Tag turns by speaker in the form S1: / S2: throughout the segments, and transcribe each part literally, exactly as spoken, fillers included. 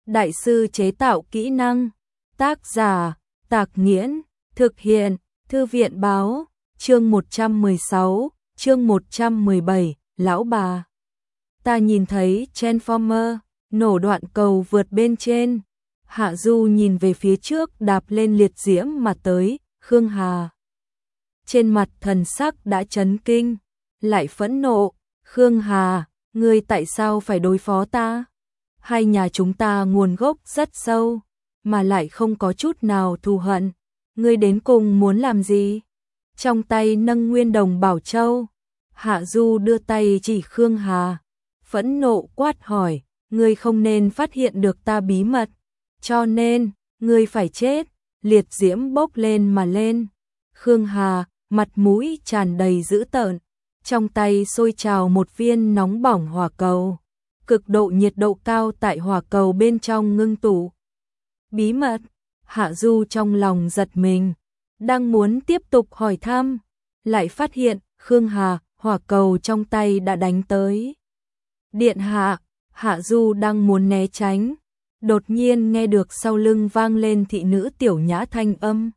S1: đại sư chế tạo kỹ năng. Tác giả, Tạc Nghiễn, thực hiện, Thư viện báo, chương một trăm mười sáu, chương một trăm mười bảy, lão bà. Ta nhìn thấy Transformer, nổ đoạn cầu vượt bên trên. Hạ Du nhìn về phía trước đạp lên liệt diễm mà tới, Khương Hà. Trên mặt thần sắc đã chấn kinh, lại phẫn nộ. Khương Hà, ngươi tại sao phải đối phó ta? Hai nhà chúng ta nguồn gốc rất sâu, mà lại không có chút nào thù hận. Ngươi đến cùng muốn làm gì? Trong tay nâng Nguyên Đồng Bảo Châu, Hạ Du đưa tay chỉ Khương Hà, phẫn nộ quát hỏi, ngươi không nên phát hiện được ta bí mật, cho nên, ngươi phải chết. Liệt diễm bốc lên mà lên. Khương Hà, mặt mũi tràn đầy dữ tợn, trong tay sôi trào một viên nóng bỏng hỏa cầu. Cực độ nhiệt độ cao tại hỏa cầu bên trong ngưng tụ. Bí mật, Hạ Du trong lòng giật mình, đang muốn tiếp tục hỏi thăm, lại phát hiện Khương Hà, hỏa cầu trong tay đã đánh tới. Điện hạ, Hạ Du đang muốn né tránh, đột nhiên nghe được sau lưng vang lên thị nữ Tiểu Nhã thanh âm.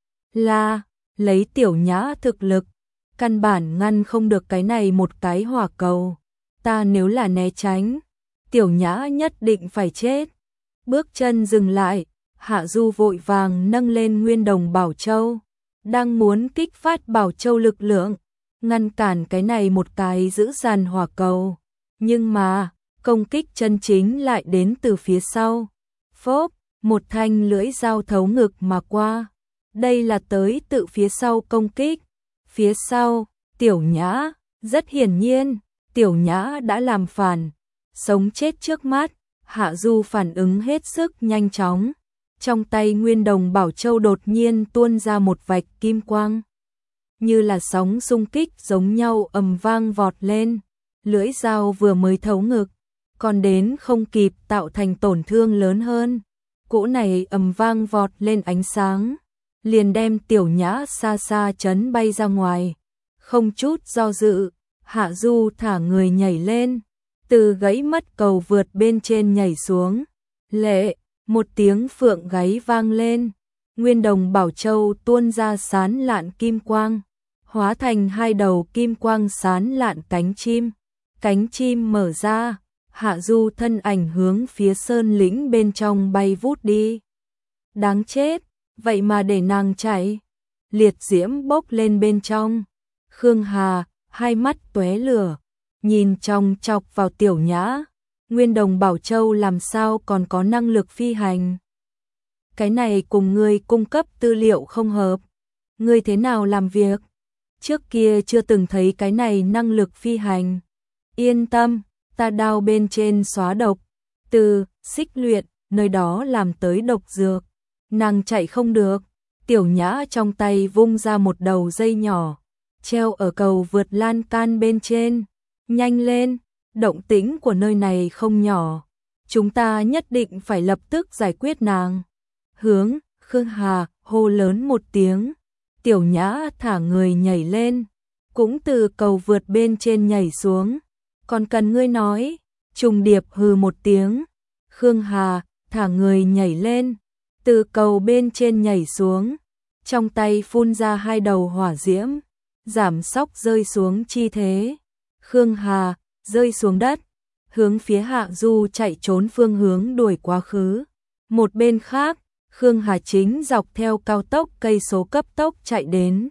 S1: Là, lấy Tiểu Nhã thực lực, căn bản ngăn không được cái này một cái hỏa cầu. Ta nếu là né tránh, Tiểu Nhã nhất định phải chết. Bước chân dừng lại, Hạ Du vội vàng nâng lên Nguyên Đồng Bảo Châu, đang muốn kích phát Bảo Châu lực lượng, ngăn cản cái này một cái giữ dàn hỏa cầu. Nhưng mà, công kích chân chính lại đến từ phía sau. Phốp, một thanh lưỡi dao thấu ngực mà qua. Đây là tới tự phía sau công kích. Phía sau, Tiểu Nhã, rất hiển nhiên, Tiểu Nhã đã làm phản. Sống chết trước mắt, Hạ Du phản ứng hết sức nhanh chóng. Trong tay Nguyên Đồng Bảo Châu đột nhiên tuôn ra một vạch kim quang. Như là sóng xung kích giống nhau ầm vang vọt lên. Lưỡi dao vừa mới thấu ngực, còn đến không kịp tạo thành tổn thương lớn hơn. Cỗ này ầm vang vọt lên ánh sáng, liền đem Tiểu Nhã xa xa chấn bay ra ngoài. Không chút do dự, Hạ Du thả người nhảy lên, từ gãy mất cầu vượt bên trên nhảy xuống. Lệ, một tiếng phượng gáy vang lên, Nguyên Đồng Bảo Châu tuôn ra sán lạn kim quang, hóa thành hai đầu kim quang sán lạn cánh chim. Cánh chim mở ra, Hạ Du thân ảnh hướng phía sơn lĩnh bên trong bay vút đi. Đáng chết, vậy mà để nàng chạy. Liệt diễm bốc lên bên trong. Khương Hà, hai mắt tóe lửa, nhìn trong chọc vào Tiểu Nhã. Nguyên Đồng Bảo Châu làm sao còn có năng lực phi hành? Cái này cùng ngươi cung cấp tư liệu không hợp. Ngươi thế nào làm việc? Trước kia chưa từng thấy cái này năng lực phi hành. Yên tâm, ta đao bên trên xóa độc, từ xích luyện, nơi đó làm tới độc dược. Nàng chạy không được. Tiểu Nhã trong tay vung ra một đầu dây nhỏ, treo ở cầu vượt lan can bên trên. Nhanh lên, động tĩnh của nơi này không nhỏ. Chúng ta nhất định phải lập tức giải quyết nàng. Hướng, Khương Hà, hô lớn một tiếng. Tiểu Nhã thả người nhảy lên, cũng từ cầu vượt bên trên nhảy xuống. Còn cần ngươi nói, trùng điệp hừ một tiếng. Khương Hà, thả người nhảy lên, từ cầu bên trên nhảy xuống. Trong tay phun ra hai đầu hỏa diễm, giảm sóc rơi xuống chi thế. Khương Hà, rơi xuống đất, hướng phía Hạ Du chạy trốn phương hướng đuổi quá khứ. Một bên khác, Khương Hà chính dọc theo cao tốc cây số cấp tốc chạy đến.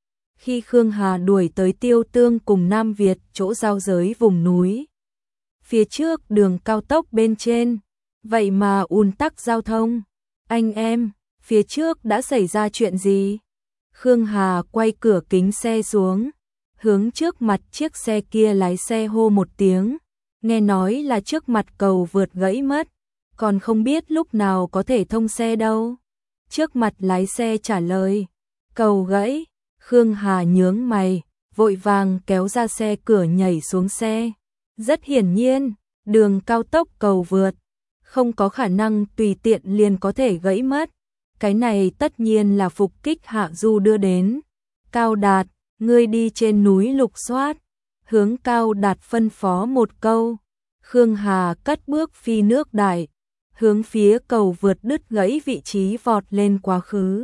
S1: Khi Khương Hà đuổi tới Tiêu Tương cùng Nam Việt chỗ giao giới vùng núi, phía trước đường cao tốc bên trên, vậy mà ùn tắc giao thông. Anh em, phía trước đã xảy ra chuyện gì? Khương Hà quay cửa kính xe xuống, hướng trước mặt chiếc xe kia lái xe hô một tiếng. Nghe nói là trước mặt cầu vượt gãy mất, còn không biết lúc nào có thể thông xe đâu. Trước mặt lái xe trả lời, cầu gãy. Khương Hà nhướng mày, vội vàng kéo ra xe cửa nhảy xuống xe. Rất hiển nhiên, đường cao tốc cầu vượt, không có khả năng tùy tiện liền có thể gãy mất. Cái này tất nhiên là phục kích Hạ Du đưa đến. Cao Đạt, ngươi đi trên núi lục soát. Hướng Cao Đạt phân phó một câu. Khương Hà cất bước phi nước đại, hướng phía cầu vượt đứt gãy vị trí vọt lên quá khứ.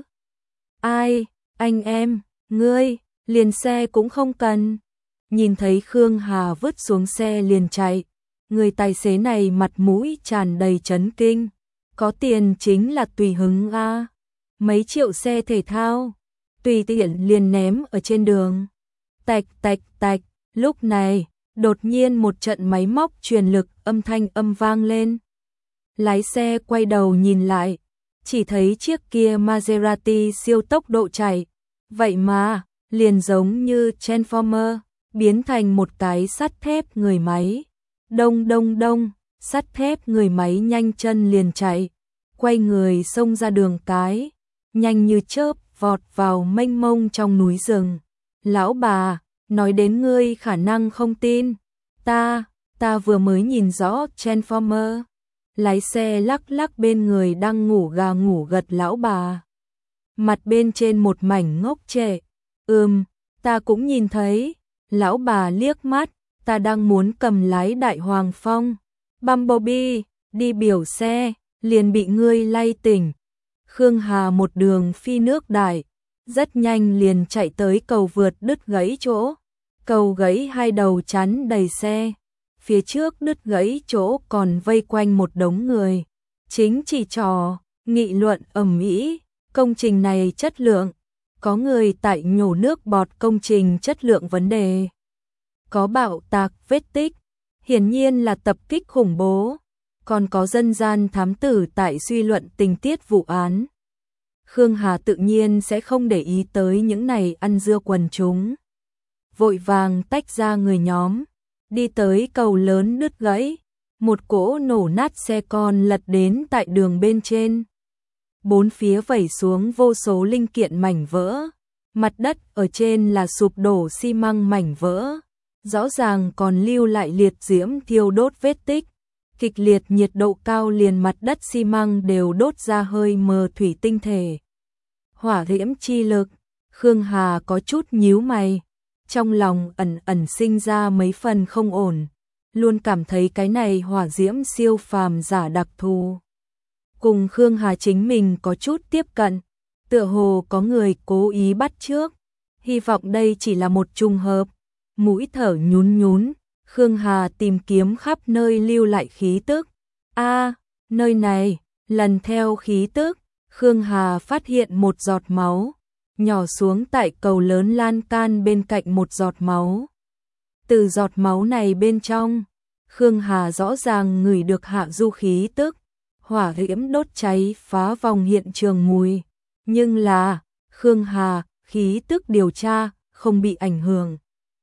S1: Ai, anh em, ngươi, liền xe cũng không cần. Nhìn thấy Khương Hà vứt xuống xe liền chạy, người tài xế này mặt mũi tràn đầy chấn kinh. Có tiền chính là tùy hứng a, mấy triệu xe thể thao, tùy tiện liền ném ở trên đường. Tạch tạch tạch, lúc này, đột nhiên một trận máy móc truyền lực âm thanh âm vang lên. Lái xe quay đầu nhìn lại, chỉ thấy chiếc kia Maserati siêu tốc độ chạy, vậy mà, liền giống như Transformer, biến thành một cái sắt thép người máy. Đông đông đông, sắt thép người máy nhanh chân liền chạy, quay người xông ra đường cái, nhanh như chớp vọt vào mênh mông trong núi rừng. Lão bà, nói đến ngươi khả năng không tin, ta, ta vừa mới nhìn rõ Transformer. Lái xe lắc lắc bên người đang ngủ gà ngủ gật lão bà. Mặt bên trên một mảnh ngốc trệ. Ừm, ta cũng nhìn thấy. Lão bà liếc mắt, ta đang muốn cầm lái đại hoàng phong. Bumblebee, đi biểu xe, liền bị ngươi lay tỉnh. Khương Hà một đường phi nước đại, rất nhanh liền chạy tới cầu vượt đứt gãy chỗ. Cầu gãy hai đầu chắn đầy xe. Phía trước đứt gãy chỗ còn vây quanh một đống người. Chính chỉ trò, nghị luận ầm ĩ, công trình này chất lượng. Có người tại nhổ nước bọt công trình chất lượng vấn đề. Có bạo tạc vết tích, hiển nhiên là tập kích khủng bố. Còn có dân gian thám tử tại suy luận tình tiết vụ án. Khương Hà tự nhiên sẽ không để ý tới những này ăn dưa quần chúng. Vội vàng tách ra người nhóm, đi tới cầu lớn đứt gãy, một cỗ nổ nát xe con lật đến tại đường bên trên. Bốn phía vẩy xuống vô số linh kiện mảnh vỡ, mặt đất ở trên là sụp đổ xi măng mảnh vỡ, rõ ràng còn lưu lại liệt diễm thiêu đốt vết tích. Kịch liệt nhiệt độ cao liền mặt đất xi măng đều đốt ra hơi mờ thủy tinh thể. Hỏa diễm chi lực, Khương Hà có chút nhíu mày, trong lòng ẩn ẩn sinh ra mấy phần không ổn, luôn cảm thấy cái này hỏa diễm siêu phàm giả đặc thù. Cùng Khương Hà chính mình có chút tiếp cận, tựa hồ có người cố ý bắt chước, hy vọng đây chỉ là một trùng hợp. Mũi thở nhún nhún, Khương Hà tìm kiếm khắp nơi lưu lại khí tức. A, nơi này, lần theo khí tức, Khương Hà phát hiện một giọt máu, nhỏ xuống tại cầu lớn lan can bên cạnh một giọt máu. Từ giọt máu này bên trong, Khương Hà rõ ràng ngửi được hạ du khí tức, hỏa diễm đốt cháy phá vòng hiện trường mùi. Nhưng là, Khương Hà, khí tức điều tra, không bị ảnh hưởng.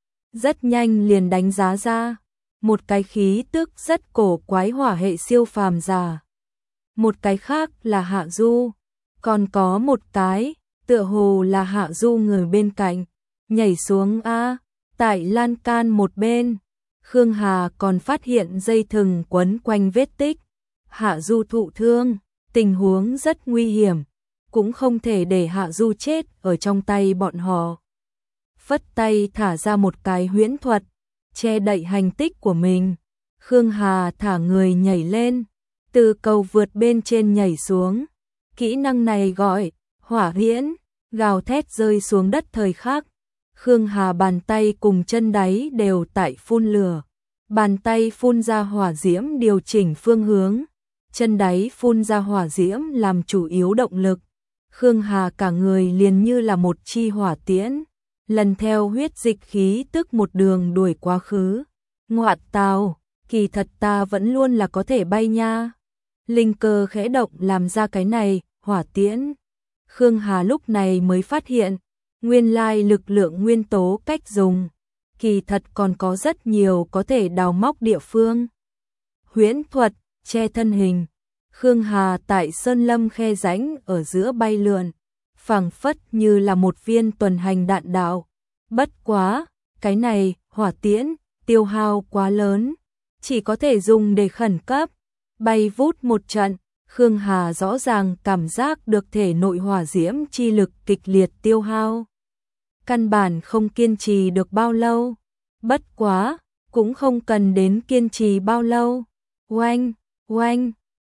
S1: Rất nhanh liền đánh giá ra, một cái khí tức rất cổ quái hỏa hệ siêu phàm giả. Một cái khác là hạ du, còn có một cái, tựa hồ là hạ du người bên cạnh, nhảy xuống a, tại lan can một bên. Khương Hà còn phát hiện dây thừng quấn quanh vết tích. Hạ du thụ thương, tình huống rất nguy hiểm, cũng không thể để hạ du chết ở trong tay bọn họ. Phất tay thả ra một cái huyễn thuật, che đậy hành tích của mình. Khương Hà thả người nhảy lên, từ cầu vượt bên trên nhảy xuống. Kỹ năng này gọi hỏa huyễn, gào thét rơi xuống đất thời khắc. Khương Hà bàn tay cùng chân đáy đều tại phun lửa. Bàn tay phun ra hỏa diễm điều chỉnh phương hướng, chân đáy phun ra hỏa diễm làm chủ yếu động lực. Khương Hà cả người liền như là một chi hỏa tiễn, lần theo huyết dịch khí tức một đường đuổi quá khứ. Ngoạn tào, kỳ thật ta vẫn luôn là có thể bay nha. Linh cơ khẽ động làm ra cái này, hỏa tiễn. Khương Hà lúc này mới phát hiện, nguyên lai lực lượng nguyên tố cách dùng, kỳ thật còn có rất nhiều có thể đào móc địa phương. Huyễn thuật, che thân hình. Khương Hà tại sơn lâm khe rãnh ở giữa bay lượn, phảng phất như là một viên tuần hành đạn đạo. Bất quá, cái này, hỏa tiễn, tiêu hao quá lớn, chỉ có thể dùng để khẩn cấp. Bay vút một trận, Khương Hà rõ ràng cảm giác được thể nội hỏa diễm chi lực kịch liệt tiêu hao. Căn bản không kiên trì được bao lâu. Bất quá, cũng không cần đến kiên trì bao lâu. Oanh, oanh,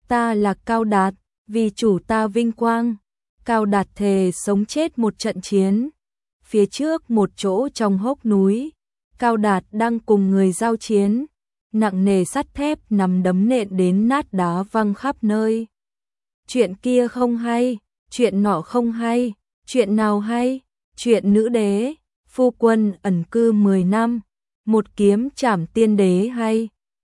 S1: Ta là Cao Đạt, vì chủ ta vinh quang. Cao Đạt thề sống chết một trận chiến. Phía trước một chỗ trong hốc núi, Cao Đạt đang cùng người giao chiến. Nặng nề sắt thép nằm đấm nện đến nát đá văng khắp nơi. Chuyện kia không hay, chuyện nọ không hay, chuyện nào hay? Chuyện nữ đế, phu quân ẩn cư mười năm, một kiếm trảm tiên đế hay.